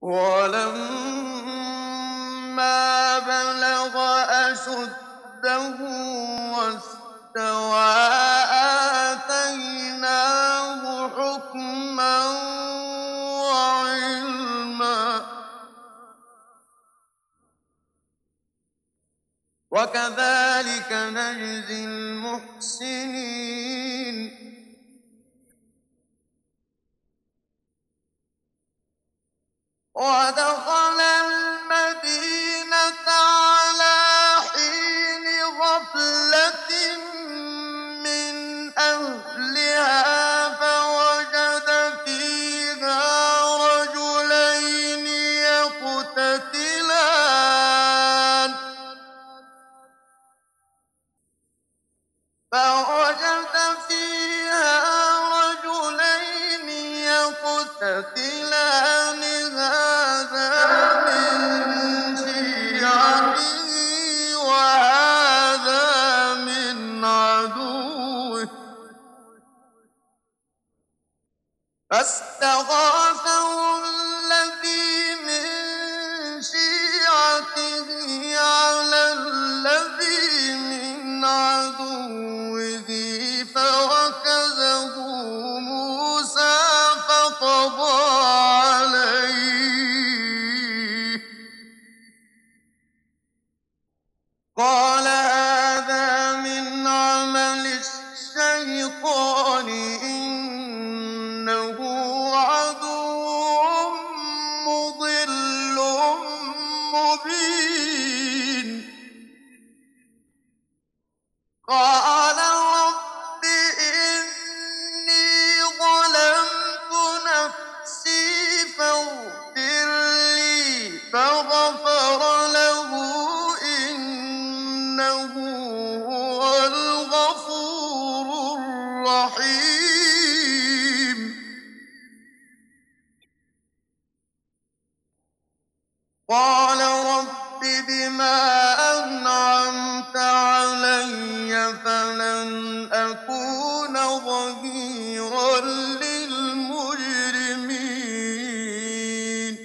وَلَمَّا بَلَغَ أَشُدَّهُ وَاسْتَوَىٰ آتَيْنَاهُ حُكْمًا وَعِلْمًا ۚ وَكَذَٰلِكَ نَجْزِي الْمُحْسِنِينَ وَدَخَلَ الْمَدِينَةَ عَلَىٰ حِينِ غَفْلَةٍ مِّنْ أَهْلِهَا فَوَجَدَ فِيهَا رَجُلَيْنِ يَقْتَتِلَانِ هَٰذَا مِن شِيعَتِهِ وَهَٰذَا مِنْ عَدُوِّهِ ۖ فَاسْتَغَاثَهُ الَّذِي مِن شِيعَتِهِ عَلَى الَّذِي مِنْ عَدُوِّهِ فَوَكَزَهُ مُوسَىٰ فَقَضَىٰ عَلَيْهِ ۖ قَالَ هَٰذَا مِنْ عَمَلِ الشَّيْطَانِ ۖ إِنَّهُ عَدُوٌّ مُّضِلٌّ مُّبِينٌ قَالَ رَبِّ إِنِّي ظَلَمْتُ نَفْسِي فَاغْفِرْ لِي فَغَفَرَ لَهُ ۚ إِنَّهُ هُوَ الْغَفُورُ الرَّحِيمُ قَالَ رَبِّ بِمَا أَنْعَمْتَ عَلَيَّ فَلَنْ أَكُونَ ظَهِيرًا لِّلْمُجْرِمِينَ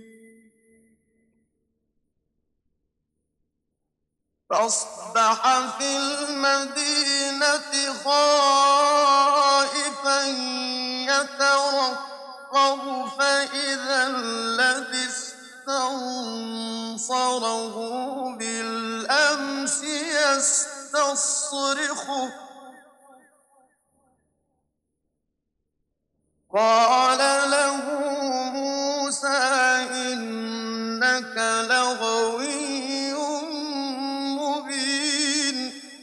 فَأَصْبَحَ فِي الْمَدِينَةِ خَائِفًا يَتَرَقَّبُ فَإِذَا الَّذِي اسْتَنصَرَهُ بِالْأَمْسِ يَسْتَصْرِخُهُ ۚ قَالَ لَهُ مُوسَىٰ إِنَّكَ لَغَوِيٌّ مُّبِينٌ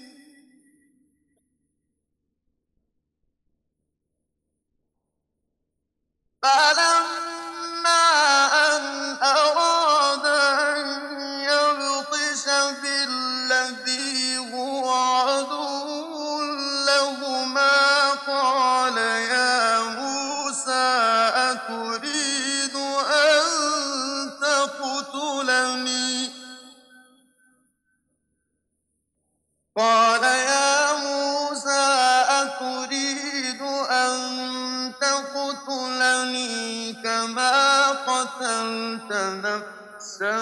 فَلَمَّا أَنْ أَرَادَ أَن يَبْطِشَ بِالَّذِي هُوَ عَدُوٌّ لَّهُمَا قَالَ يَا مُوسَىٰ أَتُرِيدُ أَن تَقْتُلَنِي كَمَا قَتَلْتَ نَفْسًا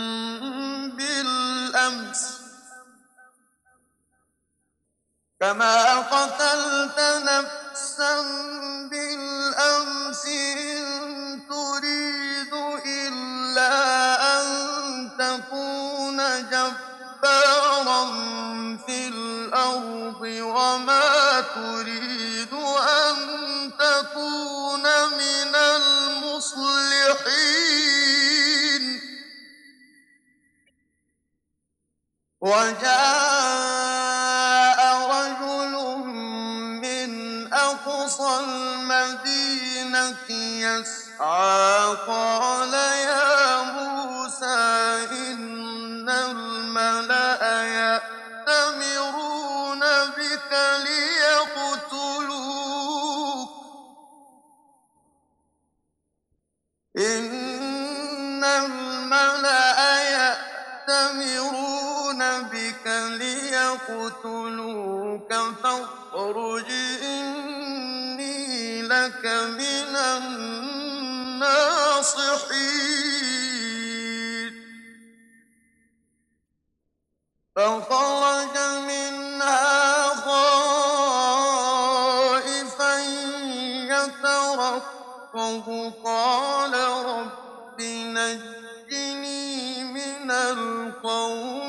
بِالْأَمْسِ إِن تُرِيدُ إِلَّا أَن تَكُونَ جَبَّارًا فِي الْأَرْضِ وَمَا تُرِيدُ أَن تَكُونَ مِنَ الْمُصْلِحِينَ وَجَاءَ رَجُلٌ مِّنْ أَقْصَى الْمَدِينَةِ يَسْعَىٰ قَالَ يَا مُوسَىٰ إِنَّ الْمَلَأَ يَأْتَمِرُونَ بِكَ لِيَقْتُلُوكَ فَاخْرُجْ إِنِّي لَكَ مِنَ النَّاصِحِينَ فَخَرَجَ مِنْهَا خَائِفًا يَتَرَقَّبُ قَالَ رَبِّ نَجِّنِي مِنَ الْقَوْمِ